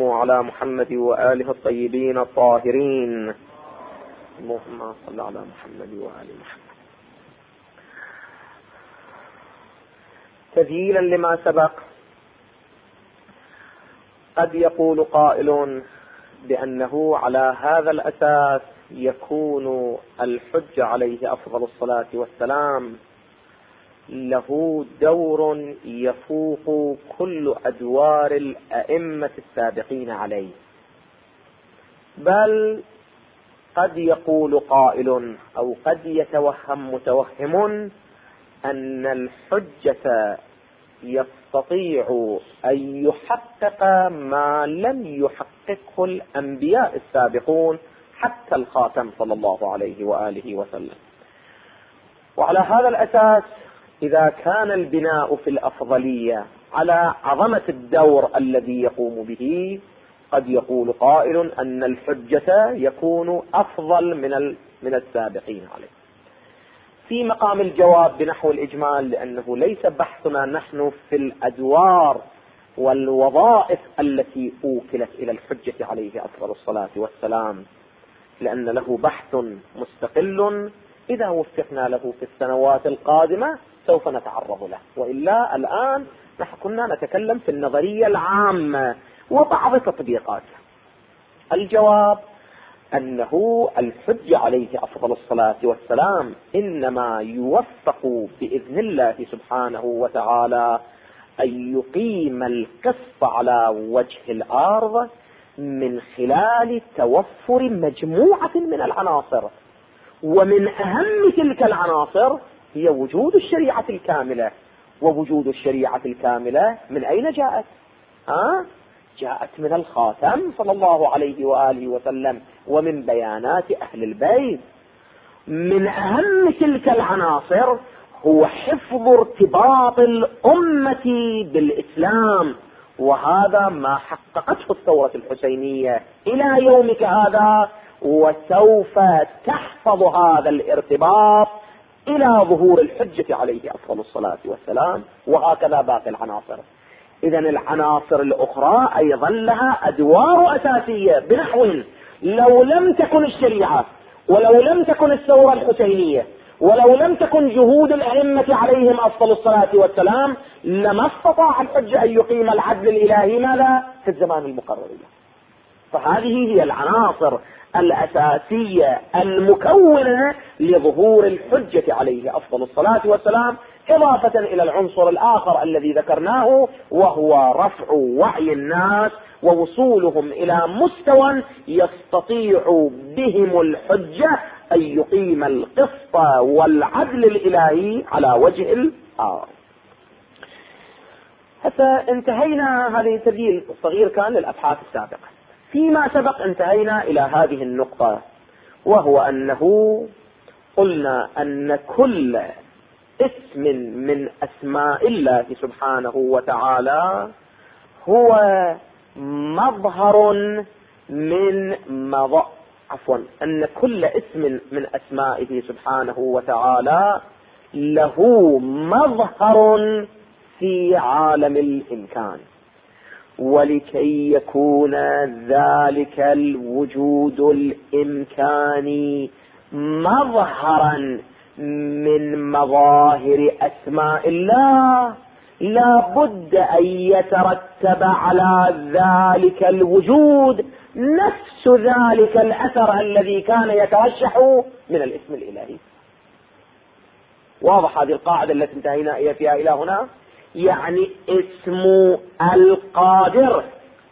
على محمد وآله الطيبين الطاهرين. اللهم صل على محمد وآل محمد. تذييلا لما سبق، قد يقول قائل بأنه على هذا الأساس يكون الحج عليه أفضل الصلاة والسلام له دور يفوق كل أدوار الأئمة السابقين عليه. بل قد يقول قائل أو قد يتوهم متوهم أن الحجة يستطيع أن يحقق ما لم يحققه الأنبياء السابقون حتى الخاتم صلى الله عليه وآله وسلم. وعلى هذا الأساس إذا كان البناء في الأفضلية على عظمة الدور الذي يقوم به، قد يقول قائل أن الحجة يكون أفضل من السابقين عليه. في مقام الجواب بنحو الإجمال، لأنه ليس بحثنا نحن في الأدوار والوظائف التي أوكلت إلى الحجة عليه أفضل الصلاة والسلام، لأن له بحث مستقل إذا وفقنا له في السنوات القادمة سوف نتعرض له، وإلا الآن نحن كنا نتكلم في النظرية العامة وبعض تطبيقاتها. الجواب أنه الحج عليه أفضل الصلاة والسلام إنما يوفق بإذن الله سبحانه وتعالى أن يقيم القسط على وجه الأرض من خلال توفر مجموعة من العناصر، ومن أهم تلك العناصر هي وجود الشريعة الكاملة. ووجود الشريعة الكاملة من أين جاءت؟ جاءت من الخاتم صلى الله عليه وآله وسلم ومن بيانات أهل البيت. من أهم تلك العناصر هو حفظ ارتباط الأمة بالإسلام، وهذا ما حققته الثورة الحسينية إلى يومك هذا، وسوف تحفظ هذا الارتباط إلى ظهور الحجة عليه أفضل الصلاة والسلام، وهكذا باقي العناصر. إذن العناصر الأخرى أيضا لها أدوار أساسية، بنحو لو لم تكن الشريعة، ولو لم تكن الثورة الحسينية، ولو لم تكن جهود الأئمة عليهم أفضل الصلاة والسلام، لما استطاع الحج أن يقيم العدل الإلهي ماذا في الزمان المقرر له. فهذه هي العناصر الأساسية المكونة لظهور الحجة عليه أفضل الصلاة والسلام، إضافة إلى العنصر الآخر الذي ذكرناه، وهو رفع وعي الناس ووصولهم إلى مستوى يستطيع بهم الحجة أن يقيم القسط والعدل الإلهي على وجه الأرض. حتى انتهينا، هذه تذييل صغير كان للأبحاث السابقة. فيما سبق انتهينا إلى هذه النقطة، وهو أنه قلنا أن كل اسم من أسماء الله سبحانه وتعالى هو مظهر أن كل اسم من أسمائه سبحانه وتعالى له مظهر في عالم الإمكان. ولكي يكون ذلك الوجود الإمكاني مظهرا من مظاهر أسماء الله، لا بد أن يترتب على ذلك الوجود نفس ذلك الأثر الذي كان يترشح من الاسم الإلهي. واضح هذه القاعدة التي انتهينا فيها إلى هنا؟ يعني اسم القادر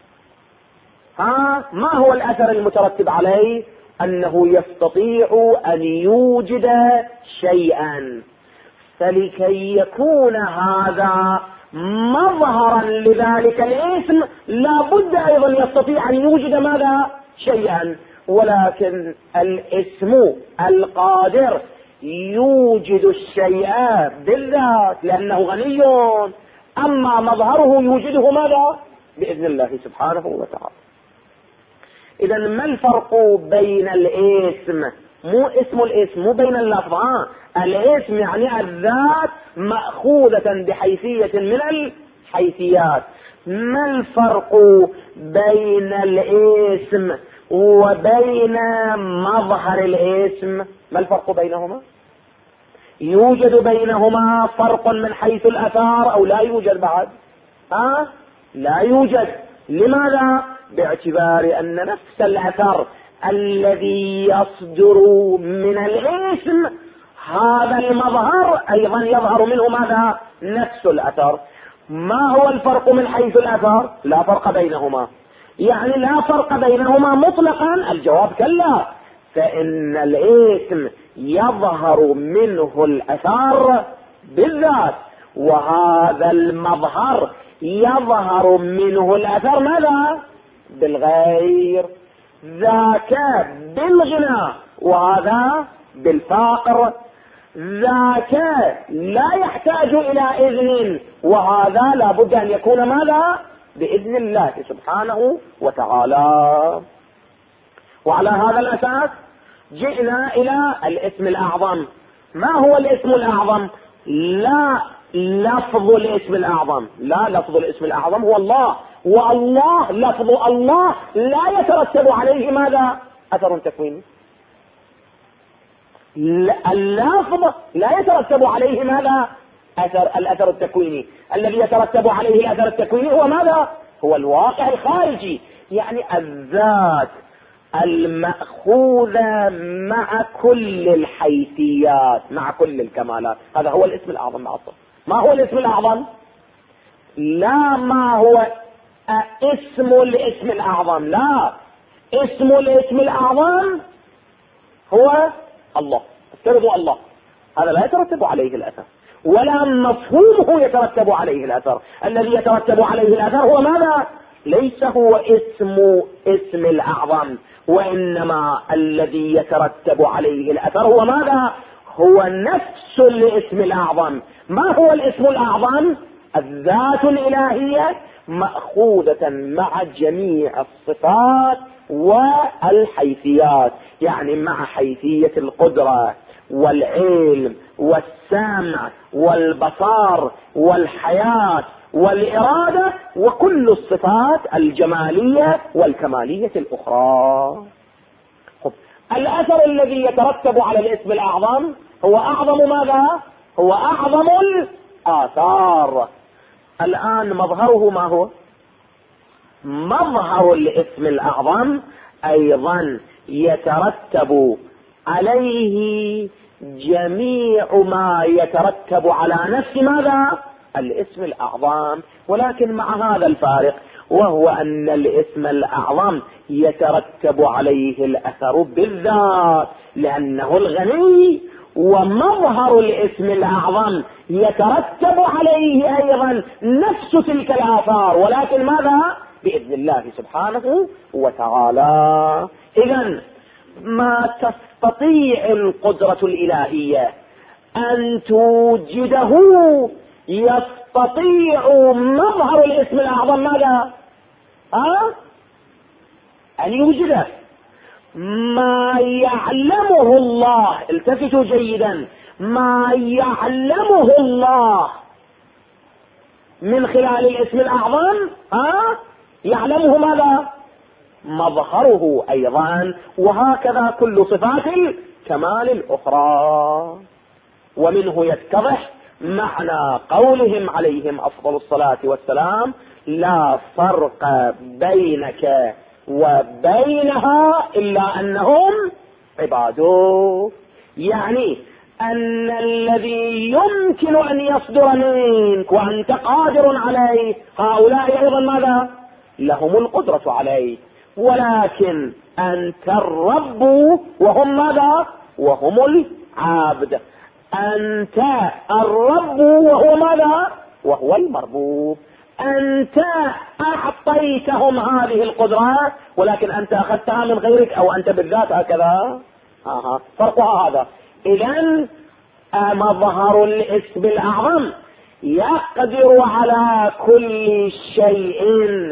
ما هو الأثر المترتب عليه؟ أنه يستطيع أن يوجد شيئا. فلكي يكون هذا مظهرا لذلك الاسم لا بد أيضا يستطيع أن يوجد ماذا؟ شيئا. ولكن الاسم القادر يوجد الشيء بالذات لأنه غني، أما مظهره يوجده ماذا؟ بإذن الله سبحانه وتعالى. إذا ما الفرق بين الاسم؟ مو اسم الاسم، مو بين اللفظ. الاسم يعني الذات مأخوذة بحيثية من الحيثيات. ما الفرق بين الاسم وبين مظهر الاسم؟ ما الفرق بينهما؟ يوجد بينهما فرق من حيث الأثار أو لا يوجد بعد؟ لا يوجد. لماذا؟ باعتبار أن نفس الأثر الذي يصدر من الاسم هذا المظهر أيضا يظهر منه ماذا؟ نفس الأثر. ما هو الفرق من حيث الأثر؟ لا فرق بينهما. يعني لا فرق بينهما مطلقا؟ الجواب كلا، فإن الاسم يظهر منه الأثر بالذات، وهذا المظهر يظهر منه الأثر ماذا؟ بالغير. ذاك بالغنى وهذا بالفقر، ذاك لا يحتاج إلى إذن وهذا لا بد أن يكون ماذا؟ بإذن الله سبحانه وتعالى. وعلى هذا الأساس جئنا إلى الاسم الأعظم. ما هو الاسم الأعظم؟ لا لفظ الاسم الأعظم، لا لفظ الاسم الأعظم هو الله، والله لفظ الله لا يترتب عليه ماذا؟ أثر تكويني. اللفظ لا يترتب عليه ماذا؟ الأثر التكويني. الذي يترتب عليه الأثر التكويني هو ماذا؟ هو الواقع الخارجي، يعني الذات المأخوذة مع كل الحيثيات، مع كل الكمالات. هذا هو الاسم الأعظم معطل. ما هو الاسم الأعظم؟ لا ما هو اسم الاسم الأعظم، لا، اسم الاسم الأعظم هو الله، افترضوا الله، هذا لا يترتب عليه الأثر ولا مفهومه يترتب عليه الأثر. الذي يترتب عليه الأثر هو ماذا؟ ليس هو اسم الأعظم، وإنما الذي يترتب عليه الأثر هو ماذا؟ هو نفس الاسم الأعظم. ما هو الاسم الأعظم؟ الذات الإلهية مأخوذة مع جميع الصفات والحيثيات، يعني مع حيثية القدرة والعلم والسمع والبصر والحياة والإرادة وكل الصفات الجمالية والكمالية الأخرى. الأثر الذي يترتب على الاسم الأعظم هو أعظم ماذا؟ هو أعظم الآثار. الآن مظهره ما هو؟ مظهر الاسم الأعظم أيضا يترتب عليه جميع ما يترتب على نفس ماذا؟ الاسم الأعظم، ولكن مع هذا الفارق، وهو أن الاسم الأعظم يترتب عليه الأثر بالذات لأنه الغني، ومظهر الاسم الأعظم يترتب عليه أيضا نفس تلك الآثار، ولكن ماذا؟ بإذن الله سبحانه وتعالى. إذن ما تستطيع القدرة الإلهية أن توجده يستطيع مظهر الاسم الأعظم ماذا؟ أن يوجده. ما يعلمه الله، التفتوا جيدا، ما يعلمه الله من خلال الاسم الأعظم يعلمه ماذا؟ مظهره أيضا، وهكذا كل صفات الكمال الأخرى. ومنه يتضح معنى قولهم عليهم أفضل الصلاة والسلام: لا فرق بينك وبينها إلا أنهم عباده. يعني أن الذي يمكن أن يصدر منك وأنت قادر عليه هؤلاء أيضا ماذا؟ لهم القدرة عليه، ولكن أنت الرب وهم ماذا؟ وهم العبد. أنت الرب وهو ماذا؟ وهو المربوب. أنت أعطيتهم هذه القدرات ولكن أنت أخذتها من غيرك، أو أنت بالذات هكذا. فرقها هذا. إذن مظهر الاسم الأعظم يقدر على كل شيء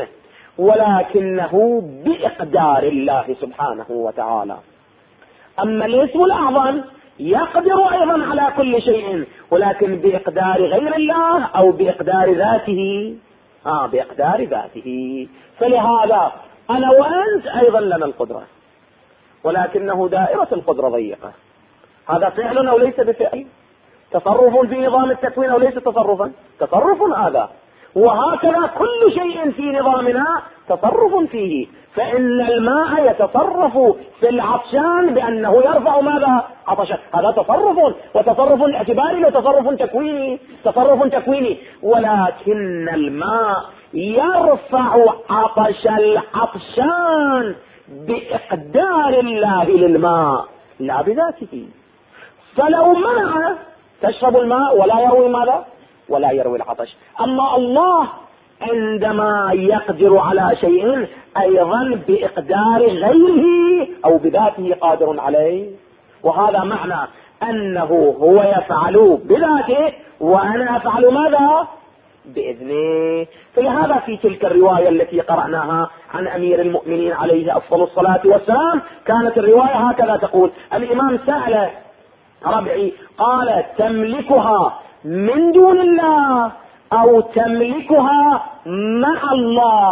ولكنه بإقدار الله سبحانه وتعالى. أما الاسم الأعظم يقدر أيضا على كل شيء ولكن بإقدار غير الله أو بإقدار ذاته. بإقدار ذاته. فلهذا أنا وأنت أيضا لنا القدرة، ولكنه دائرة القدرة ضيقة. هذا فعل أو ليس بفعل؟ تصرف في نظام التكوين أو ليس تصرفا؟ تصرف هذا. وهكذا كل شيء في نظامنا تصرف فيه. فإن الماء يتصرف في العطشان بأنه يرفع ماذا؟ عطشا. هذا تصرف، وتصرف اعتباري وتصرف تكويني، تصرف تكويني. ولكن الماء يرفع عطش العطشان بإقدار الله للماء لا بذاته. فلو منع تشرب الماء ولا يروي ماذا؟ ولا يروي العطش. أما الله عندما يقدر على شيء أيضا بإقدار غيره أو بذاته قادر عليه. وهذا معنى أنه هو يفعل بذاته وأنا أفعل ماذا؟ بإذنه. فلهذا في تلك الرواية التي قرأناها عن أمير المؤمنين عليه أفضل الصلاة والسلام كانت الرواية هكذا تقول: الإمام سأل ربعي قال: تملكها من دون الله أو تملكها مع الله؟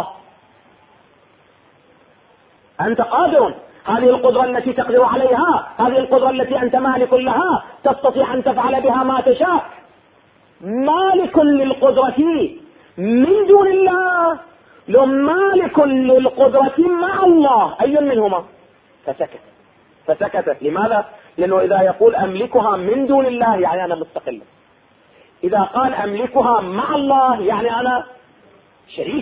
أنت قادر، هذه القدرة التي تقدر عليها، هذه القدرة التي أنت مالك لها، تستطيع أن تفعل بها ما تشاء، مالك للقدرة من دون الله لو مالك للقدرة مع الله، أي منهما؟ فسكت. لماذا؟ لأنه إذا يقول أملكها من دون الله يعني أنا مستقل، إذا قال أملكها مع الله يعني أنا شريك.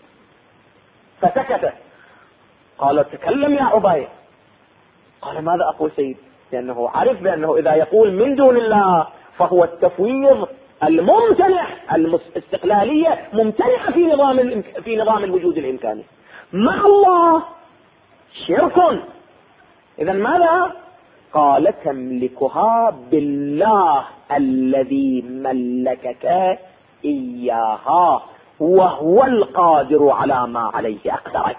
فسكت. قال: تكلم يا عبيد. قال: ماذا أقول سيد؟ لأنه عرف بأنه إذا يقول من دون الله فهو التفويض الممتنع، الاستقلالية ممتنعة في نظام الوجود الإمكاني. مع الله شرك. إذن ماذا؟ قال: تملكها بالله الذي ملكك إياها وهو القادر على ما عليه أقدرك.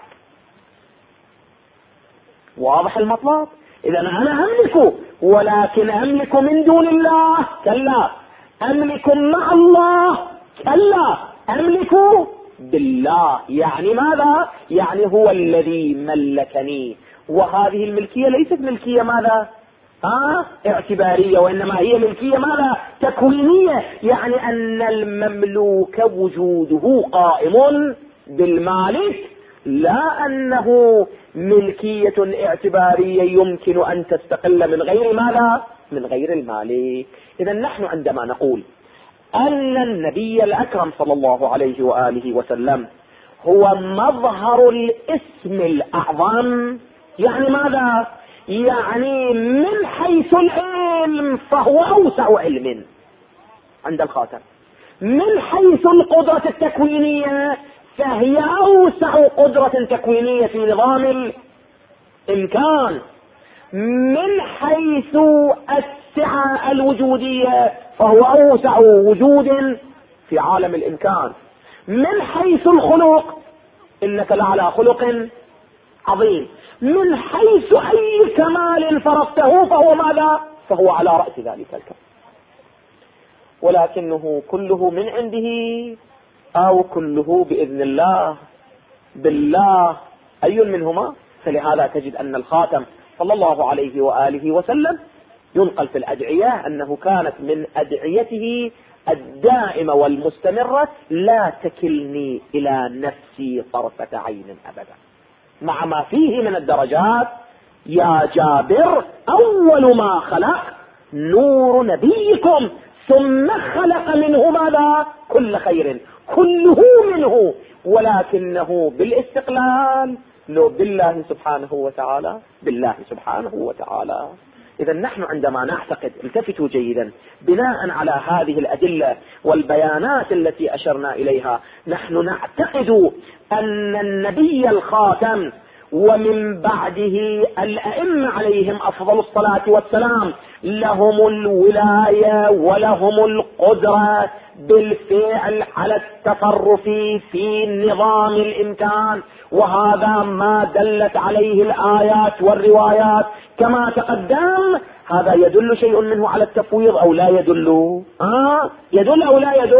واضح المطلب؟ إذا أنا أملك، ولكن أملك من دون الله؟ كلا. أملك مع الله؟ كلا. أملك بالله. يعني ماذا؟ يعني هو الذي ملكني. وهذه الملكية ليست ملكية ماذا؟ اعتبارية، وإنما هي ملكية ماذا؟ تكوينية. يعني أن المملوك وجوده قائم بالمالك، لا أنه ملكية اعتبارية يمكن أن تستقل من غير ماذا؟ من غير المالك. إذا نحن عندما نقول أن النبي الأكرم صلى الله عليه وآله وسلم هو مظهر الاسم الأعظم، يعني ماذا؟ يعني من حيث العلم فهو أوسع علم عند الخاتم، من حيث القدرة التكوينية فهي أوسع قدرة تكوينية في نظام الإمكان، من حيث السعة الوجودية فهو أوسع وجود في عالم الإمكان، من حيث الخلق إنك لعلى خلق عظيم، من حيث أي كمال فرضته فهو ماذا؟ فهو على رأس ذلك الكمال. ولكنه كله من عنده أو كله بإذن الله بالله، أي منهما؟ فلهذا تجد أن الخاتم صلى الله عليه وآله وسلم ينقل في الأدعية أنه كانت من أدعيته الدائمة والمستمرة: لا تكلني إلى نفسي طرفة عين أبدا، مع ما فيه من الدرجات. يا جابر أول ما خلق نور نبيكم ثم خلق منه ماذا؟ كل خير، كله منه، ولكنه بالاستقلال لو بالله سبحانه وتعالى، بالله سبحانه وتعالى. إذا نحن عندما نعتقد، التفتوا جيدا، بناء على هذه الأدلة والبيانات التي أشرنا إليها، نحن نعتقد أن النبي الخاتم ومن بعده الأئمة عليهم أفضل الصلاة والسلام لهم الولاية ولهم القدرة بالفعل على التصرف في نظام الإمكان، وهذا ما دلت عليه الآيات والروايات كما تقدم. هذا يدل شيء منه على التفويض أو لا يدل؟ يدل أو لا يدل؟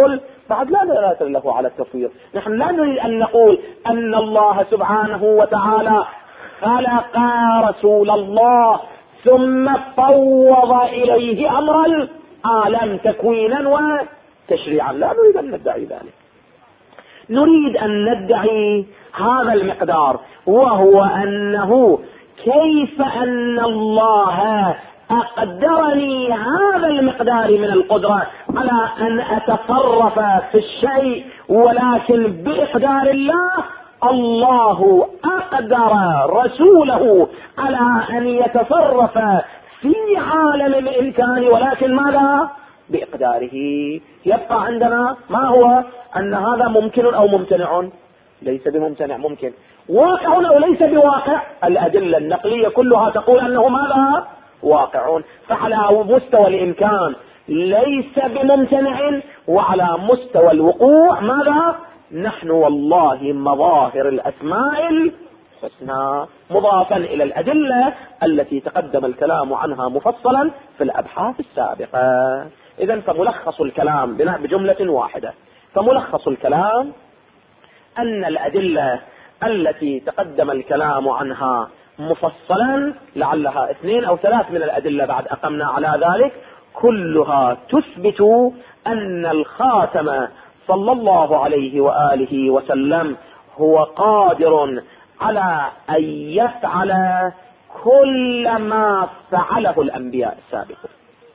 بعد لا دلالة له على التفويض. نحن لا نريد أن نقول أن الله سبحانه وتعالى خلق رسول الله ثم فوض إليه أمر العالم تكوينا وتشريعا، لا نريد أن ندعي ذلك. نريد أن ندعي هذا المقدار، وهو أنه كيف أن الله أقدرني هذا المقدار من القدرة على أن أتصرف في الشيء، ولكن بإقدار الله. الله أقدر رسوله على أن يتصرف في عالم الإمكان، ولكن ماذا؟ بإقداره. يبقى عندنا ما هو؟ أن هذا ممكن أو ممتنع؟ ليس بممتنع، ممكن. واقع أو ليس بواقع؟ الأدلة النقلية كلها تقول أنه ماذا؟ واقعون. فعلى مستوى الإمكان ليس بممتنع، وعلى مستوى الوقوع ماذا؟ نحن والله مظاهر الأسماء الحسنى، مضافا إلى الأدلة التي تقدم الكلام عنها مفصلا في الأبحاث السابقة. إذن فملخص الكلام بجملة واحدة، فملخص الكلام أن الأدلة التي تقدم الكلام عنها مفصلا، لعلها 2 أو 3 من الأدلة بعد أقمنا على ذلك، كلها تثبت أن الخاتم صلى الله عليه وآله وسلم هو قادر على أن يفعل كل ما فعله الأنبياء السابقون.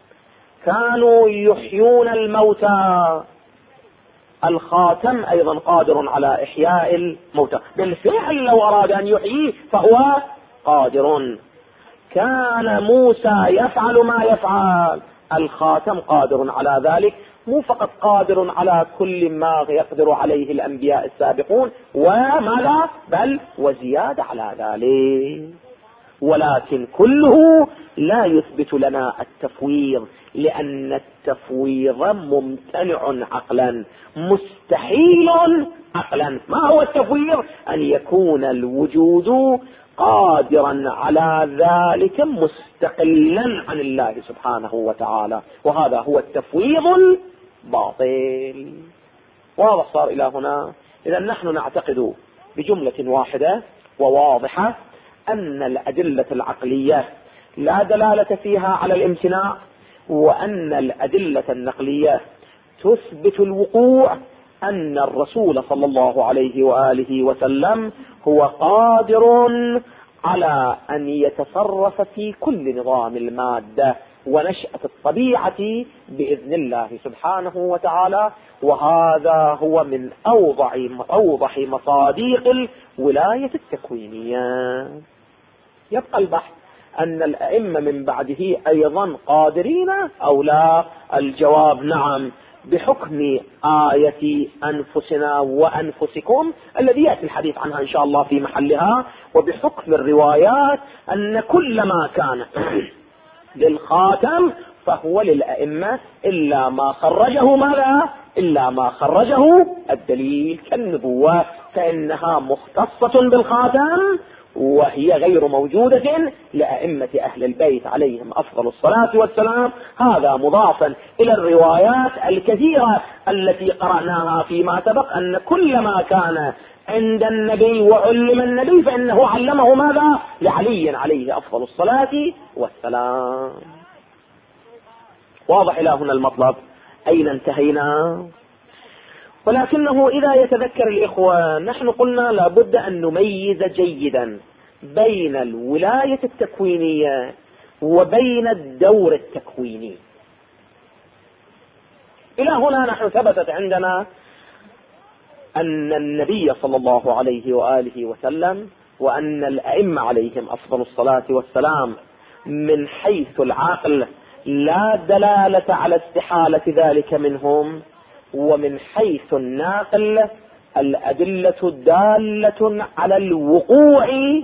كانوا يحيون الموتى، الخاتم أيضا قادر على إحياء الموتى بالفعل، لو أراد أن يحييه فهو قادر. كان موسى يفعل ما يفعل، الخاتم قادر على ذلك، مو فقط قادر على كل ما يقدر عليه الأنبياء السابقون وماذا، بل وزيادة على ذلك. ولكن كله لا يثبت لنا التفويض، لأن التفويض ممتنع عقلا، مستحيل عقلا. ما هو التفويض؟ أن يكون الوجود قادرا على ذلك مستقلا عن الله سبحانه وتعالى، وهذا هو التفويض الباطل. واضح صار إلى هنا؟ إذا نحن نعتقد بجملة واحدة وواضحة أن الأدلة العقلية لا دلالة فيها على الامتناع، وأن الأدلة النقلية تثبت الوقوع، أن الرسول صلى الله عليه وآله وسلم هو قادر على أن يتصرف في كل نظام المادة ونشأة الطبيعة بإذن الله سبحانه وتعالى. وهذا هو من أوضح مصادق الولاية التكوينية. يبقى البحث أن الأئمة من بعده أيضا قادرين أو لا؟ الجواب نعم، بحكم آية أنفسنا وأنفسكم الذي يأتي الحديث عنها إن شاء الله في محلها، وبحكم الروايات أن كل ما كان للخاتم فهو للأئمة إلا ما خرجه ماذا؟ إلا ما خرجه الدليل كالنبوة، فإنها مختصة بالخاتم وهي غير موجودة لأئمة أهل البيت عليهم أفضل الصلاة والسلام. هذا مضافا إلى الروايات الكثيرة التي قرأناها فيما سبق، أن كل ما كان عند النبي وعلم النبي فإنه علمه ماذا؟ لعلي عليه أفضل الصلاة والسلام. واضح إلى هنا المطلب؟ أين انتهينا؟ ولكنه إذا يتذكر الإخوة، نحن قلنا لابد أن نميز جيدا بين الولاية التكوينية وبين الدور التكويني. إلى هنا نحن ثبتت عندنا أن النبي صلى الله عليه وآله وسلم وأن الأئمة عليهم أفضل الصلاة والسلام من حيث العقل لا دلالة على استحالة ذلك منهم، ومن حيث الناقل الأدلة دالة على الوقوع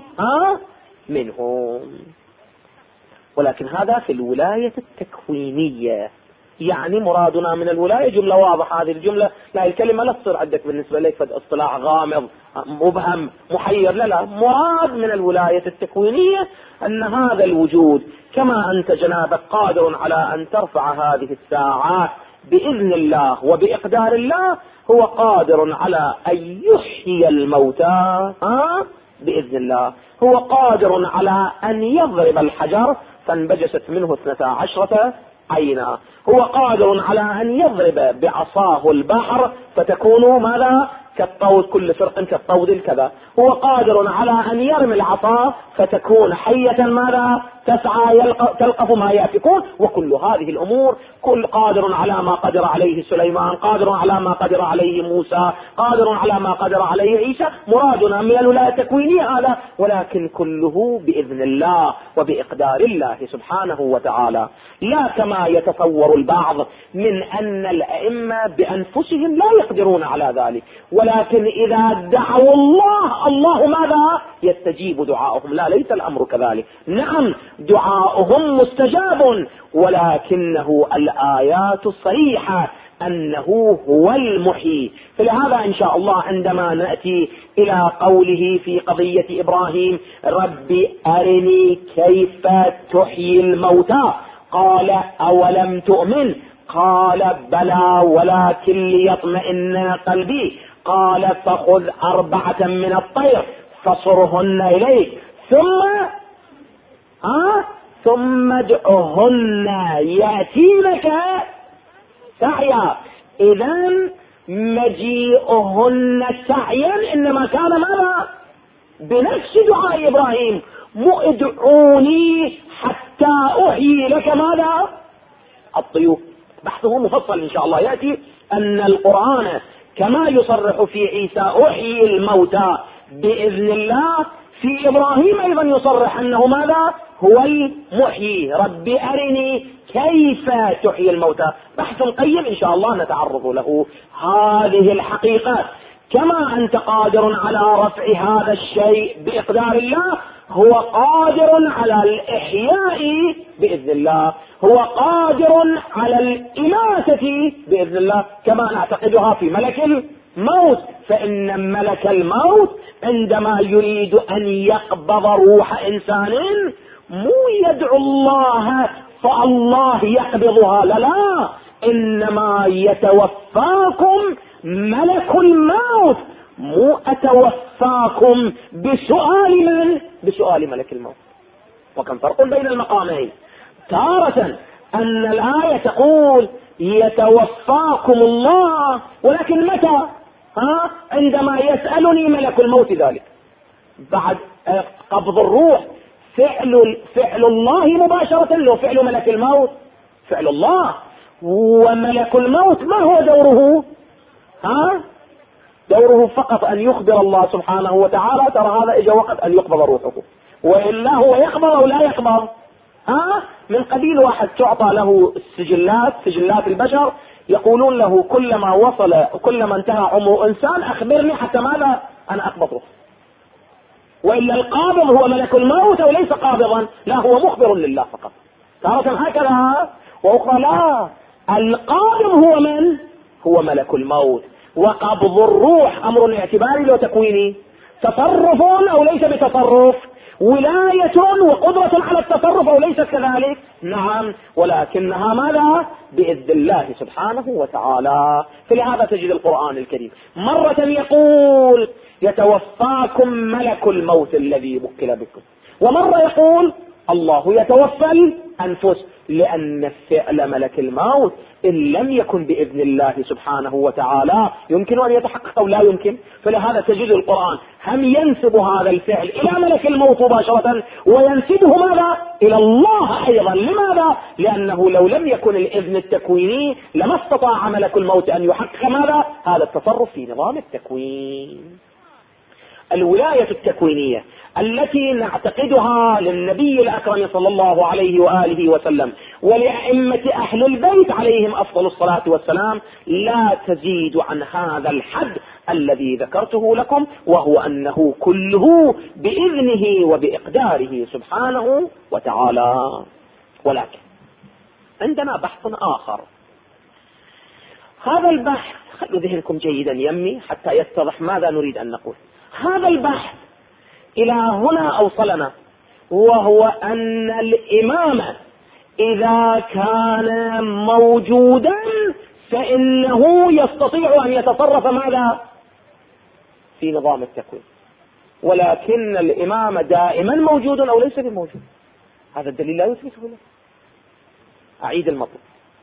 منهم. ولكن هذا في الولاية التكوينية. يعني مرادنا من الولاية جملة واضحة، هذه الجملة لا، الكلمة لا تصير عندك بالنسبة لك فد اصطلاح غامض مبهم محير، لا، مراد من الولاية التكوينية أن هذا الوجود كما أنت جنابك قادر على أن ترفع هذه الساعات بإذن الله وبإقدار الله هو قادر على أن يحيي الموتى بإذن الله، هو قادر على أن يضرب الحجر فانبجست منه 12 عينا، هو قادر على أن يضرب بعصاه البحر فتكون ماذا؟ كالطود، كل فرق كالطود الكذا، هو قادر على أن يرمي العصا فتكون حية ماذا؟ تسعى تلقف ما يأفكون. وكل هذه الأمور كل قادر على ما قدر عليه سليمان، قادر على ما قدر عليه موسى، قادر على ما قدر عليه عيسى. مرادنا من الولاية التكوينية هذا، ولكن كله بإذن الله وبإقدار الله سبحانه وتعالى، لا كما يتصور البعض من أن الأئمة بأنفسهم لا يقدرون على ذلك، ولكن إذا دعوا الله ماذا؟ يستجيب دعاؤهم. لا، ليس الأمر كذلك. نعم دعاؤهم مستجاب، ولكنه الآيات الصريحة أنه هو المحيي. فلهذا إن شاء الله عندما نأتي إلى قوله في قضية إبراهيم رب أرني كيف تحيي الموتى، قال أولم تؤمن؟ قال بلى ولكن ليطمئن قلبي. قال فخذ 4 من الطير فصرهن إليك ثم ادعهن يأتينك سعيا. إذن مجيئهن سعيا إنما كان ماذا؟ بنفس دعاء إبراهيم، ادعوني حتى أحيي لك ماذا؟ الطيور. بحثه مفصل إن شاء الله يأتي أن القرآن كما يصرح في عيسى أحيي الموتى بإذن الله، في إبراهيم أيضا يصرح أنه ماذا؟ هو المحيي. رب أرني كيف تحيي الموتى. بحث قيم إن شاء الله نتعرض له. هذه الحقيقة كما أنت قادر على رفع هذا الشيء بإقدار الله، هو قادر على الإحياء بإذن الله، هو قادر على الإماتة بإذن الله، كما نعتقدها في ملك الموت. فإن ملك الموت عندما يريد أن يقبض روح إنسان مو يدعو الله فالله يقبضها، لا، إنما يتوفاكم ملك الموت. مو أتوفاكم بسؤال من؟ بسؤال ملك الموت. وكم فرق بين المقامين. تارة أن الآية تقول يتوفاكم الله، ولكن متى؟ عندما يسألني ملك الموت ذلك. بعد قبض الروح فعل الله مباشرة، لو فعل ملك الموت فعل الله. وملك الموت ما هو دوره؟ دوره فقط أن يخبر الله سبحانه وتعالى ترى هذا إجا وقت أن يقبض روحه، وإلا هو يقبض أو لا يقبض. من قبيل واحد تعطى له سجلات البشر، يقولون له كلما انتهى عمر إنسان أخبرني حتى ماذا أنا أقبضه. وإلا القابض هو ملك الموت أو ليس قابضا، لا، هو مخبر لله فقط. تارة هكذا وأخرى لا. القابض هو من؟ هو ملك الموت. وقبض الروح أمر اعتباري لو تكويني، تصرف أو ليس بتصرف، ولاية وقدرة على التصرف أو ليست كذلك، نعم، ولكنها ماذا؟ بإذن الله سبحانه وتعالى. فلهذا تجد القرآن الكريم مرة يقول يتوفاكم ملك الموت الذي وكل بكم، ومرة يقول الله يتوفى الأنفس، لأن فعل ملك الموت إن لم يكن بإذن الله سبحانه وتعالى يمكن أن يتحقق أو لا يمكن. فلهذا تجد القرآن هم ينسب هذا الفعل إلى ملك الموت مباشرة، وينسبه ماذا؟ إلى الله أيضا. لماذا؟ لأنه لو لم يكن الإذن التكويني لما استطاع ملك الموت أن يحقق ماذا؟ هذا التصرف في نظام التكوين. الولاية التكوينية التي نعتقدها للنبي الأكرم صلى الله عليه وآله وسلم ولأئمة أهل البيت عليهم أفضل الصلاة والسلام لا تزيد عن هذا الحد الذي ذكرته لكم، وهو أنه كله بإذنه وبإقداره سبحانه وتعالى. ولكن عندنا بحث آخر. هذا البحث خلوا ذهنكم جيدا يمي حتى يتضح ماذا نريد أن نقول. هذا البحث إلى هنا أوصلنا، وهو أن الإمام إذا كان موجودا فإنه يستطيع أن يتصرف ماذا؟ في نظام التكوين. ولكن الإمام دائما موجود أو ليس بموجود، هذا الدليل لا يثبته له. أعيد المطلب.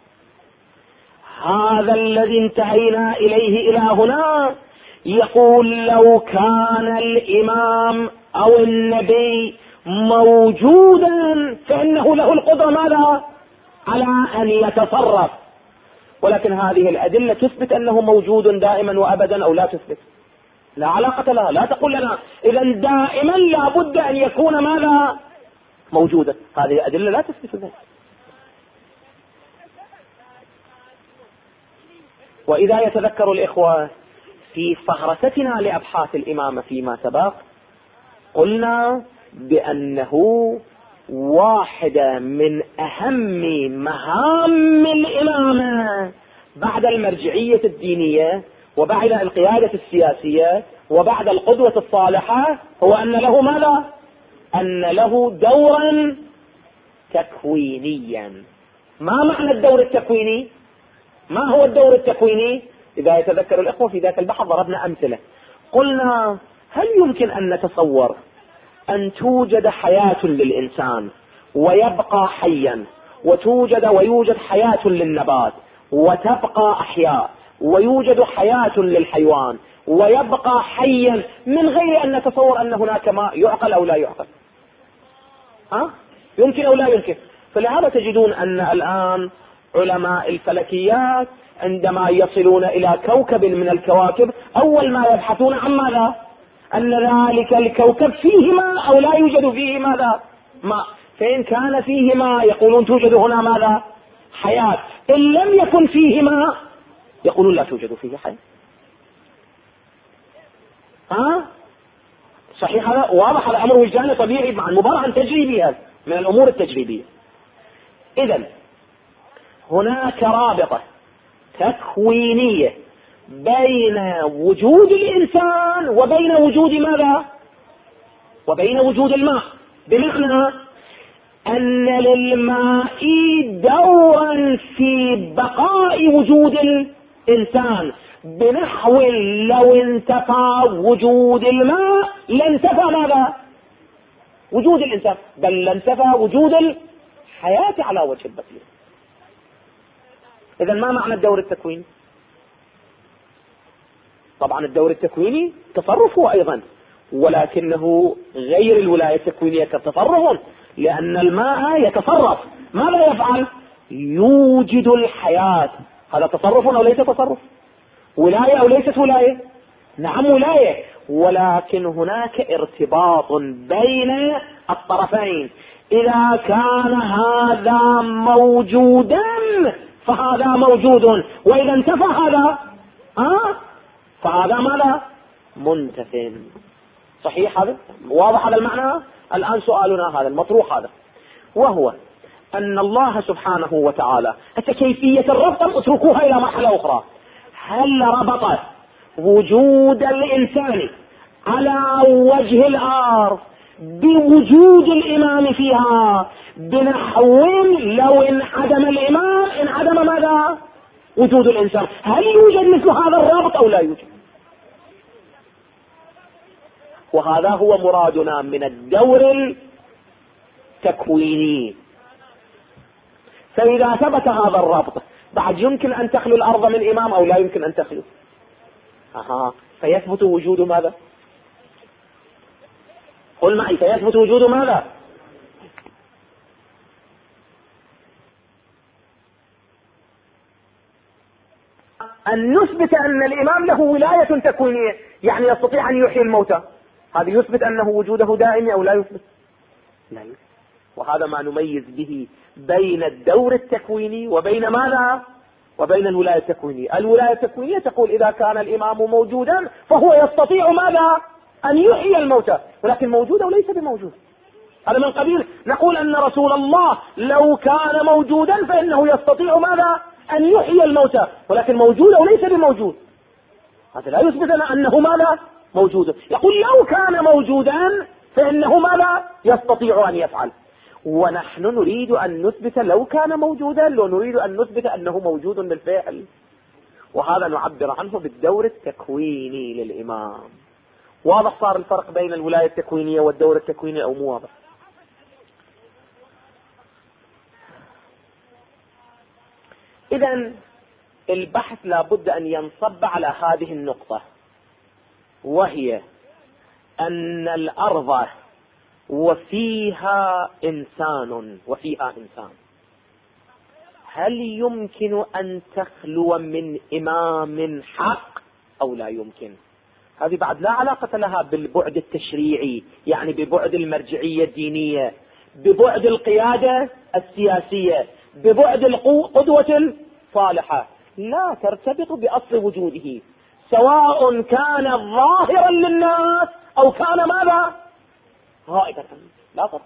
هذا الذي انتهينا إليه إلى هنا يقول لو كان الإمام أو النبي موجودا فإنه له القدرة ماذا؟ على أن يتصرف. ولكن هذه الأدلة تثبت أنه موجود دائما وأبدا أو لا تثبت؟ لا علاقة لها. لا تقول لنا إذا دائما لا بد أن يكون ماذا؟ موجودا. هذه الأدلة لا تثبت ذلك. وإذا يتذكر الإخوة في فهرستنا لأبحاث الإمامة فيما سبق قلنا بأنه واحدة من أهم مهام الإمامة بعد المرجعية الدينية وبعد القيادة السياسية وبعد القدوة الصالحة هو أن له ماذا؟ أن له دورا تكوينيا. ما معنى الدور التكويني؟ ما هو الدور التكويني؟ إذا يتذكر الإخوة في ذاك البحث ضربنا أمثلة. قلنا هل يمكن أن نتصور أن توجد حياة للإنسان ويبقى حيا، ويوجد حياة للنبات وتبقى أحياء، ويوجد حياة للحيوان ويبقى حيا من غير أن نتصور أن هناك ماء يعقل أو لا يعقل؟ يمكن أو لا يمكن؟ فلهذا تجدون أن الآن علماء الفلكيات عندما يصلون إلى كوكب من الكواكب أول ما يبحثون عن ماذا؟ أن ذلك الكوكب فيه ماء أو لا يوجد فيه ماذا؟ ماء. فإن كان فيه ماء يقولون توجد هنا ماذا؟ حياة. إن لم يكن فيه ماء يقولون لا توجد فيه حياة. صحيح هذا؟ واضح هذا أمر وجداني طبيعي مع المباراة تجريبية من الأمور التجريبية. إذن هناك رابطة تكوينية بين وجود الإنسان وبين وجود ماذا؟ وبين وجود الماء، بمعنى أن للماء دورا في بقاء وجود الإنسان، بنحو لو انتفى وجود الماء لانتفى ماذا؟ وجود الإنسان، بل لانتفى وجود الحياة على وجه البسيط. إذن ما معنى الدور التكويني؟ طبعا الدور التكويني تصرفه أيضا، ولكنه غير الولاية التكوينية كتصرف، لأن الماء يتصرف. ماذا يفعل؟ يوجد الحياة. هذا تصرف أو ليس تصرف؟ ولاية أو ليست ولاية؟ نعم ولاية، ولكن هناك ارتباط بين الطرفين. إذا كان هذا موجودا فهذا موجود، وإذا انتفى هذا فهذا ماذا؟ منتف. صحيح هذا؟ واضح هذا المعنى؟ الآن سؤالنا هذا المطروح هذا، وهو أن الله سبحانه وتعالى كيفية الربط اتركوها إلى مرحلة أخرى. هل ربط وجود الإنسان على وجه الأرض بوجود الإمام فيها بنحو لو انعدم الإمام انعدم ماذا؟ وجود الإنسان؟ هل يوجد مثل هذا الرابط أو لا يوجد؟ وهذا هو مرادنا من الدور التكويني. فإذا ثبت هذا الرابط بعد يمكن أن تخلو الأرض من إمام أو لا يمكن أن تخلو؟ فيثبت وجود ماذا؟ قل معي، فيثبت وجود ماذا؟ أن نثبت أن الإمام له ولاية تكوينية، يعني يستطيع أن يحيي الموتى. هذا يثبت أنه وجوده دائم أو لا يثبت؟ لا يثبت. وهذا ما نميز به بين الدور التكويني وبين ماذا؟ وبين الولاية التكوينية. الولاية التكوينية تقول إذا كان الإمام موجودا فهو يستطيع ماذا؟ أن يحيي الموتى، ولكن موجود أو ليس بموجود. هذا من قبيل نقول أن رسول الله لو كان موجودا فإنه يستطيع ماذا؟ أن يحيي الموتى، ولكن موجود أو ليس بموجود. هذا لا يثبت لنا أنه ماذا؟ موجود. يقول لو كان موجودا فإنه ماذا؟ يستطيع أن يفعل. ونحن نريد أن نثبت لو كان موجودا، ونريد أن نثبت أنه موجود بالفعل. وهذا نعبر عنه بالدور التكويني للإمام. واضح صار الفرق بين الولاية التكوينية والدور التكويني أو مو واضح؟ إذن البحث لابد أن ينصب على هذه النقطة، وهي أن الأرض وفيها إنسان هل يمكن أن تخلو من إمام حق أو لا يمكن؟ هذه بعد لا علاقة لها بالبعد التشريعي، يعني ببعد المرجعية الدينية، ببعد القيادة السياسية، ببعد القدوة الصالحة، لا ترتبط بأصل وجوده، سواء كان ظاهرا للناس أو كان ماذا؟ غائبا، لا فرق.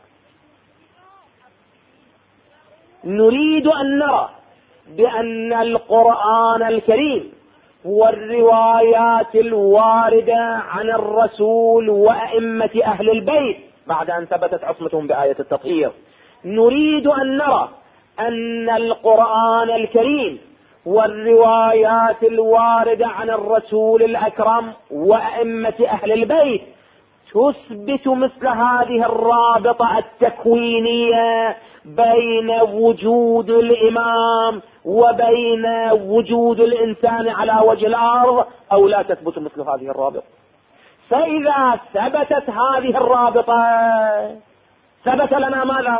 نريد أن نرى بأن القرآن الكريم والروايات الواردة عن الرسول وأئمة أهل البيت بعد أن ثبتت عصمتهم بآية التطهير، نريد أن نرى أن القرآن الكريم والروايات الواردة عن الرسول الأكرم وأئمة أهل البيت تثبت مثل هذه الرابطة التكوينية بين وجود الإمام وبين وجود الإنسان على وجه الأرض، أو لا تثبت مثل هذه الرابطة. فإذا ثبتت هذه الرابطة ثبت لنا ماذا؟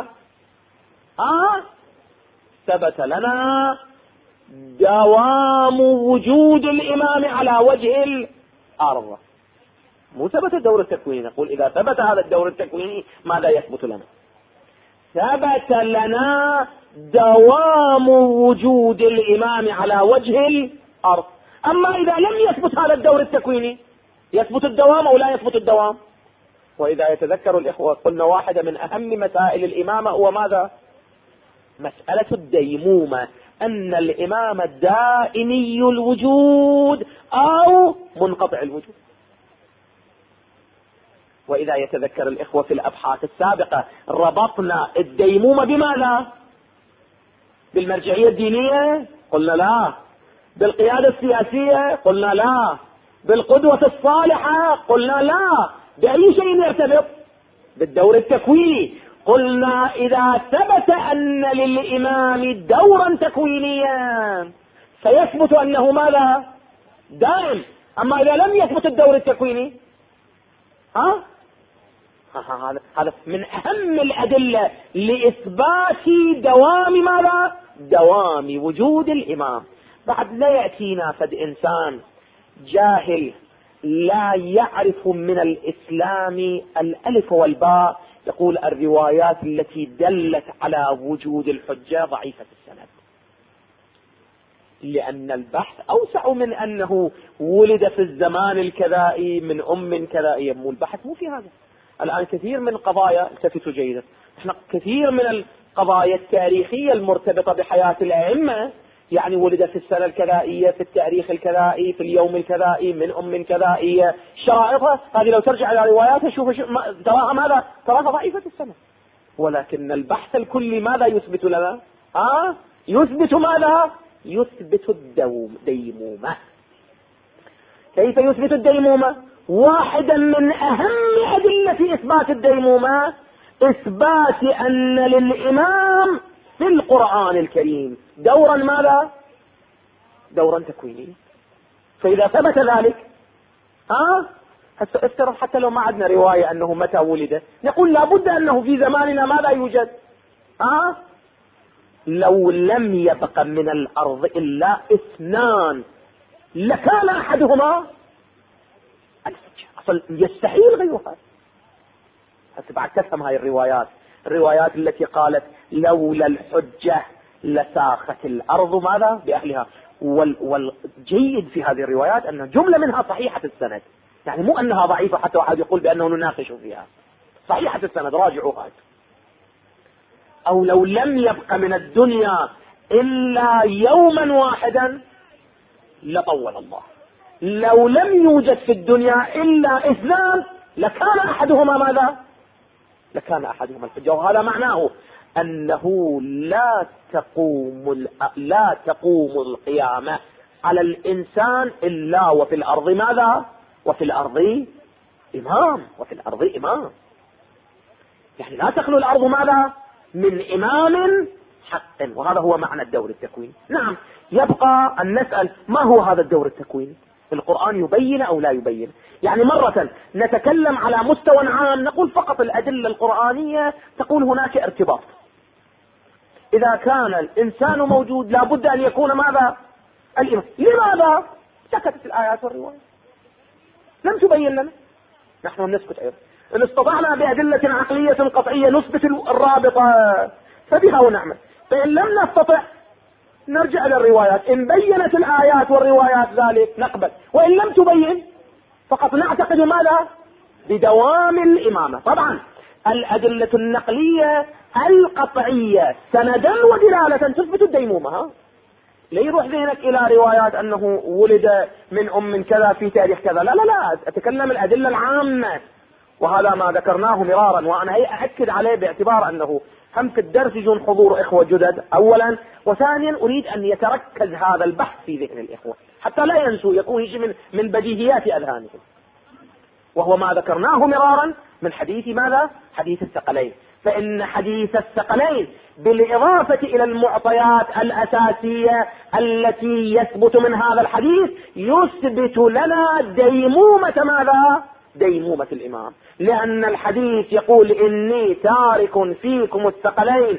ثبت لنا دوام وجود الإمام على وجه الأرض، مو ثبت الدور التكويني. نقول إذا ثبت هذا الدور التكويني ماذا يثبت لنا؟ ثبت لنا دوام وجود الإمام على وجه الأرض. أما إذا لم يثبت هذا الدور التكويني يثبت الدوام أو لا يثبت الدوام؟ وإذا يتذكر الإخوة قلنا واحدة من أهم مسائل الإمامة هو ماذا؟ مسألة الديمومة، أن الإمام دائمي الوجود أو منقطع الوجود. وإذا يتذكر الإخوة في الأبحاث السابقة ربطنا الديمومة بماذا؟ بالمرجعية الدينية؟ قلنا لا. بالقيادة السياسية؟ قلنا لا. بالقدوة الصالحة؟ قلنا لا. بأي شيء يرتبط؟ بالدور التكويني. قلنا إذا ثبت أن للإمام دورا تكوينيا سيثبت أنه ماذا؟ دائم. أما إذا لم يثبت الدور التكويني هذا من أهم الأدلة لإثبات دوام ماذا؟ دوام وجود الإمام. بعد لا يأتينا فد إنسان جاهل لا يعرف من الإسلام الألف والباء يقول الروايات التي دلت على وجود الحجة ضعيفة السند، لأن البحث أوسع من أنه ولد في الزمان الكذائي من أم كذائية. مو البحث مو في هذا. الآن كثير من القضايا، التفتوا جيدا، احنا كثير من القضايا التاريخية المرتبطة بحياة الأئمة، يعني ولد في السنة الكذائية، في التاريخ الكذائي، في اليوم الكذائي، من أم كذائية، شرائطها هذه لو ترجع إلى رواياتها شوف تراها ماذا؟ تراها ضعيفة السنة. ولكن البحث الكلي ماذا يثبت لنا؟ يثبت ماذا؟ يثبت الديمومة. كيف يثبت الديمومة؟ واحدا من أهم أدلة إثبات الديمومة إثبات أن للإمام في القرآن الكريم دورا ماذا؟ دورا تكويني. فإذا ثبت ذلك افترض حتى لو ما عندنا رواية أنه متى ولد، نقول لابد أنه في زماننا ماذا يوجد؟ لو لم يبق من الأرض إلا اثنان لكان أحدهما أصل يستحيل غيرها. حتى بعد تفهم هاي الروايات التي قالت لولا الحجة لساخت الأرض ماذا؟ بأهلها. والجيد في هذه الروايات أن جملة منها صحيحة السند، يعني مو أنها ضعيفة حتى واحد يقول بأنه نناقش فيها، صحيحة السند، راجعوها. أو لو لم يبق من الدنيا إلا يوما واحدا لطول الله. لو لم يوجد في الدنيا إلا اثنان لكان أحدهما ماذا؟ لكان أحدهما الحجة. وهذا معناه أنه لا تقوم القيامة على الإنسان إلا وفي الأرض ماذا؟ وفي الأرض إمام، وفي الأرض إمام. يعني لا تخلو الأرض ماذا؟ من إمام حق. وهذا هو معنى الدور التكويني. نعم، يبقى أن نسأل ما هو هذا الدور التكويني؟ القرآن يبين أو لا يبين؟ يعني مرة نتكلم على مستوى عام، نقول فقط الأدلة القرآنية تقول هناك ارتباط. إذا كان الإنسان موجود لابد أن يكون ماذا؟ الإمام. لماذا؟ سكتت الآيات والروايات، لم تبين لنا، نحن نسكت أيضا. إن استطعنا بأدلة عقلية قطعية نثبت الرابطة فبها ونعمل، فإن لم نستطع نرجع للروايات. إن بينت الآيات والروايات ذلك نقبل، وإن لم تبين فقط نعتقد ماذا؟ بدوام الإمامة. طبعا الأدلة النقلية القطعية سندا ودلالة تثبت الديمومة. لا يروح ذهنك إلى روايات أنه ولد من أم كذا في تاريخ كذا، لا لا لا، أتكلم الأدلة العامة، وهذا ما ذكرناه مرارا، وأنا أأكد عليه باعتبار أنه هم في الدرس يجون حضور إخوة جدد أولا، وثانيا أريد أن يتركز هذا البحث في ذهن الإخوة حتى لا ينسوا، يكون يجي من بديهيات أذهانهم، وهو ما ذكرناه مرارا من حديث ماذا؟ حديث الثقلين. فإن حديث الثقلين بالإضافة إلى المعطيات الأساسية التي يثبت من هذا الحديث يثبت لنا ديمومة ماذا؟ ديمومة الإمام، لأن الحديث يقول إني تارك فيكم الثقلين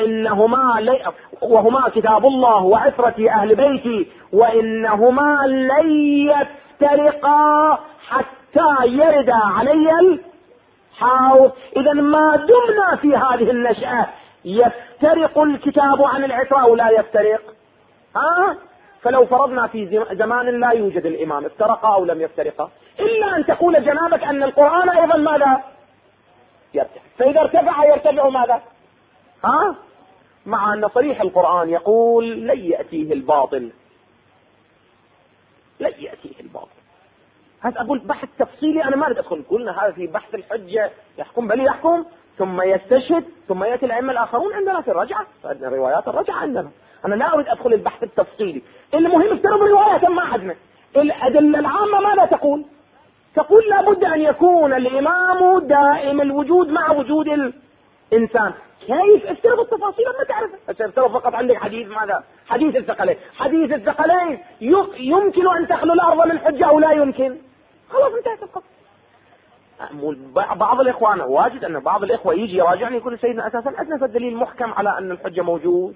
وهما كتاب الله وعترتي أهل بيتي وإنهما لن يفترقا حتى يرد علي الحوض. إذا ما دمنا في هذه النشأة يفترق الكتاب عن العترة أو لا يفترق؟ فلو فرضنا في زمان لا يوجد الإمام، افترقا أو لم يفترقا، إلا أن تقول جنابك أن القرآن أيضا ماذا؟ يرتفع. فإذا ارتفع يرتفع ماذا؟ مع أن صريح القرآن يقول لن يأتيه الباطل، لن يأتيه الباطل. هذا أقول بحث تفصيلي، أنا ما أريد أدخل، قلنا هذا في بحث الحجة، يحكم بل يحكم ثم يستشهد ثم يأتي الأئمة الآخرون عندنا في الرجعة، روايات الرجعة عندنا. أنا لا أريد أدخل البحث التفصيلي، المهم افترض رواية ما عدنا. الأدلة العامة ماذا تقول؟ تقول لابد أن يكون الإمام دائم الوجود مع وجود الإنسان. كيف؟ افترض التفاصيل ما تعرف، افترض فقط عندك حديث ماذا؟ حديث الثقلين. حديث الثقلين يمكن أن تخلو الأرض من حجة أو لا يمكن؟ خلاص انتهت القصة. بعض الإخوان واجد أن بعض الإخوة يجي يراجعني يقول سيدنا أساسا أدنى الدليل محكم على أن الحجة موجود،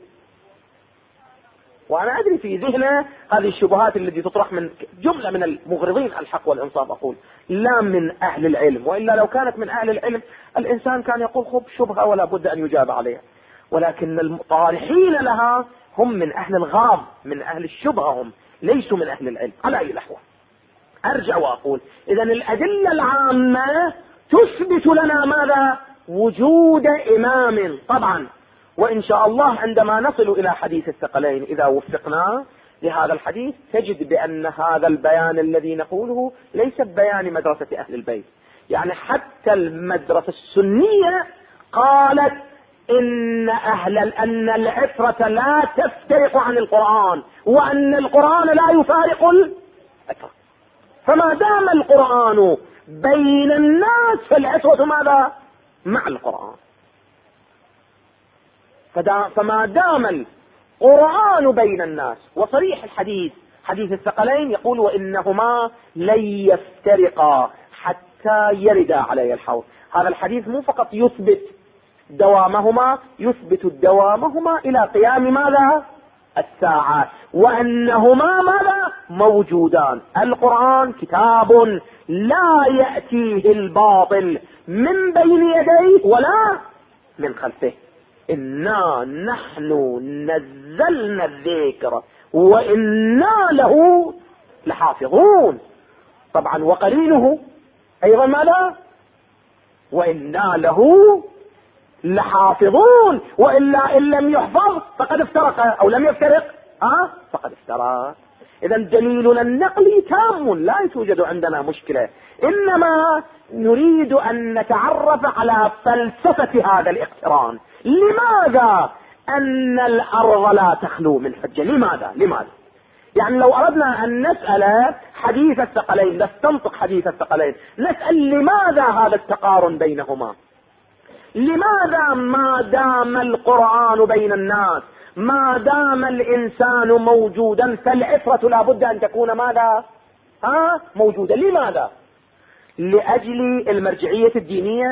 وأنا أدري في ذهنه هذه الشبهات التي تطرح من جملة من المغرضين الحق والإنصاف، أقول لا من أهل العلم، وإلا لو كانت من أهل العلم الإنسان كان يقول خب شبهة ولا بد أن يجاب عليها، ولكن الطارحين لها هم من أهل الغاض، من أهل الشبهة، هم ليسوا من أهل العلم على أي الأحوال. أرجع وأقول إذا الأدلة العامة تثبت لنا ماذا؟ وجود إمام. طبعا وإن شاء الله عندما نصل إلى حديث الثقلين إذا وفقنا لهذا الحديث تجد بأن هذا البيان الذي نقوله ليس بيان مدرسة أهل البيت. يعني حتى المدرسة السنية قالت أن العترة لا تفترق عن القرآن، وأن القرآن لا يفارق العترة. فما دام القرآن بين الناس فالعترة ماذا؟ مع القرآن. فما دام القرآن بين الناس وصريح الحديث حديث الثقلين يقول وإنهما لن يفترقا حتى يردا علي الحوض. هذا الحديث مو فقط يثبت دوامهما، يثبت دوامهما إلى قيام ماذا؟ الساعة، وأنهما ماذا؟ موجودان. القرآن كتاب لا يأتيه الباطل من بين يديه ولا من خلفه. إنا نحن نزلنا الذكر وإنا له لحافظون. طبعا وقرينه أيضا ماذا؟ وإنا له لحافظون، وإلا إن لم يحفظ فقد افترق أو لم يفترق فقد افترق. إذا دليلنا النقلي تام لا توجد عندنا مشكلة، إنما نريد أن نتعرف على فلسفة هذا الاقتران. لماذا أن الأرض لا تخلو من حجة؟ لماذا؟ يعني لو أردنا أن نسأل حديث الثقلين، نستنطق حديث الثقلين، نسأل لماذا هذا التقارن بينهما؟ لماذا ما دام القرآن بين الناس، ما دام الإنسان موجودا، فالعفرة لا بد أن تكون ماذا؟ موجودة. لماذا؟ لأجل المرجعية الدينية؟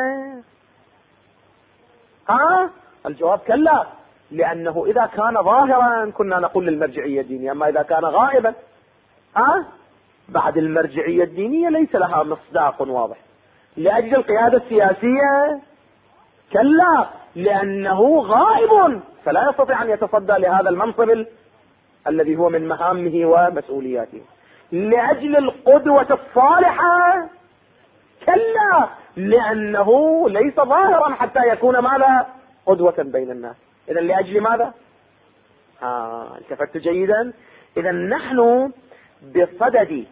الجواب كلا، لأنه إذا كان ظاهرا كنا نقول للمرجعية الدينية، أما إذا كان غائبا بعد المرجعية الدينية ليس لها مصداق واضح. لأجل القيادة السياسية؟ كلا، لأنه غائب فلا يستطيع أن يتصدى لهذا المنصب الذي هو من مهامه ومسؤولياته. لأجل القدوة الصالحة؟ كلا، لأنه ليس ظاهرا حتى يكون ماذا؟ قدوة بين الناس. إذا لأجل ماذا؟ التفت جيدا. إذا نحن بصدد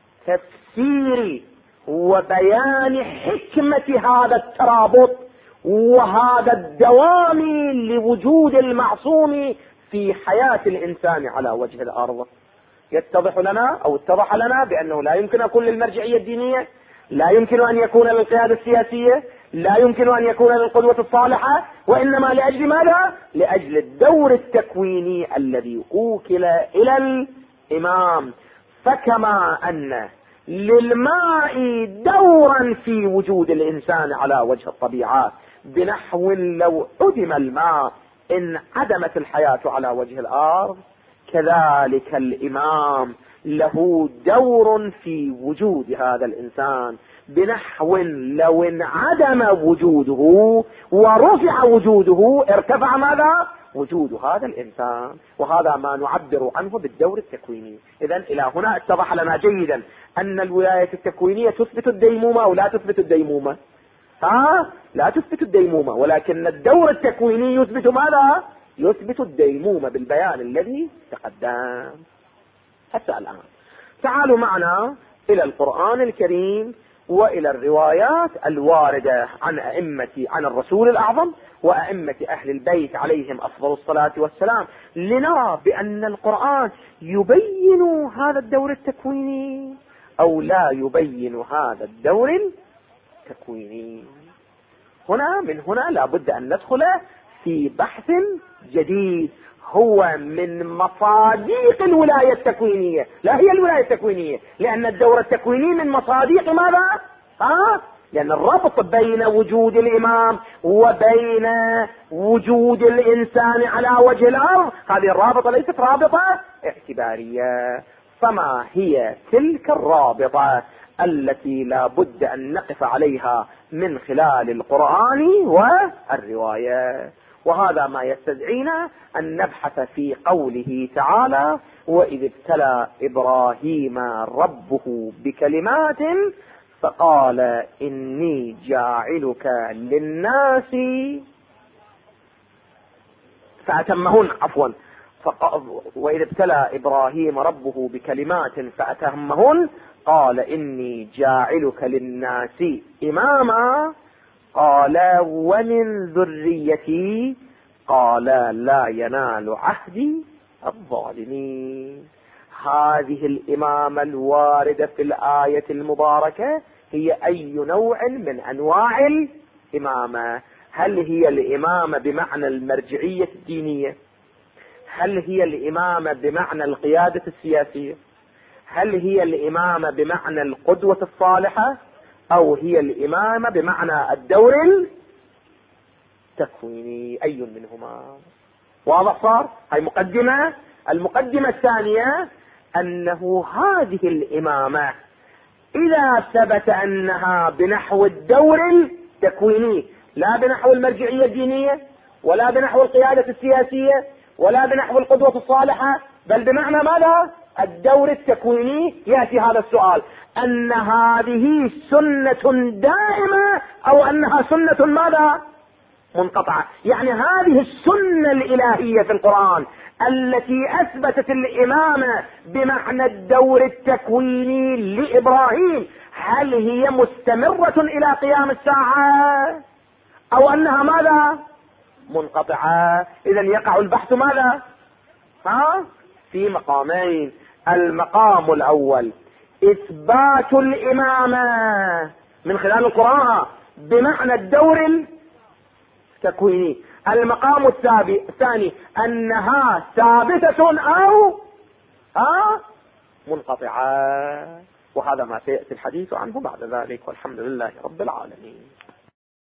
تفسير وبيان حكمة هذا الترابط وهذا الدوام لوجود المعصوم في حياة الإنسان على وجه الأرض. يتضح لنا أو اتضح لنا بأنه لا يمكن أن يكون للمرجعية الدينية، لا يمكن أن يكون للقيادة السياسية، لا يمكن أن يكون للقدوة الصالحة، وإنما لأجل ماذا؟ لأجل الدور التكويني الذي أوكل إلى الإمام. فكما أن للماء دورا في وجود الإنسان على وجه الطبيعة، بنحو لو عدم الماء انعدمت الحياة على وجه الأرض، كذلك الإمام له دور في وجود هذا الإنسان، بنحو لو انعدم وجوده ورفع وجوده ارتفع ماذا؟ وجود هذا الإنسان. وهذا ما نعبر عنه بالدور التكويني. إذن إلى هنا اتضح لنا جيدا أن الولاية التكوينية تثبت الديمومة أو لا تثبت الديمومة؟ لا تثبت الديمومة، ولكن الدور التكويني يثبت ماذا؟ يثبت الديمومة بالبيان الذي تقدم. حتى الآن تعالوا معنا إلى القرآن الكريم وإلى الروايات الواردة عن الرسول الأعظم وأئمة أهل البيت عليهم أفضل الصلاة والسلام، لنرى بأن القرآن يبين هذا الدور التكويني أو لا يبين هذا الدور التكويني. من هنا لابد أن ندخل في بحث جديد هو من مصادق الولاية التكوينية، لا هي الولاية التكوينية، لأن الدور التكويني من مصادق ماذا؟ لأن الربط بين وجود الإمام وبين وجود الإنسان على وجه الأرض، هذه الرابطة ليست رابطة اعتبارية. فما هي تلك الرابطة التي لا بد أن نقف عليها من خلال القرآن والرواية؟ وهذا ما يستدعينا أن نبحث في قوله تعالى: وإذ ابتلى إبراهيم ربه بكلمات فقال إني جاعلك للناس فأتمهن. وإذ ابتلى إبراهيم ربه بكلمات فأتمهن قال إني جاعلك للناس إماما قال ومن ذريتي قال لا ينال عهدي الظالمين. هذه الإمامة الواردة في الآية المباركة هي أي نوع من أنواع الإمامة؟ هل هي الإمامة بمعنى المرجعية الدينية؟ هل هي الإمامة بمعنى القيادة السياسية؟ هل هي الإمامة بمعنى القدوة الصالحة؟ أو هي الإمامة بمعنى الدور التكويني؟ أي منهما؟ واضح صار؟ هاي مقدمة. المقدمة الثانية أنه هذه الإمامة إذا ثبت أنها بنحو الدور التكويني، لا بنحو المرجعية الدينية ولا بنحو القيادة السياسية ولا بنحو القدوة الصالحة، بل بمعنى ماذا؟ الدور التكويني، يأتي هذا السؤال: أن هذه سنة دائمة أو أنها سنة ماذا؟ منقطعة. يعني هذه السنة الإلهية في القرآن التي أثبتت الإمامة بمعنى الدور التكويني لإبراهيم، هل هي مستمرة إلى قيام الساعة أو أنها ماذا؟ منقطعة؟ إذن يقع البحث ماذا؟ في مقامين: المقام الأول إثبات الإمامة من خلال القراءة بمعنى الدور التكويني. المقام الثاني أنها ثابتة أو منقطعة، وهذا ما سيأتي الحديث عنه بعد ذلك، والحمد لله رب العالمين.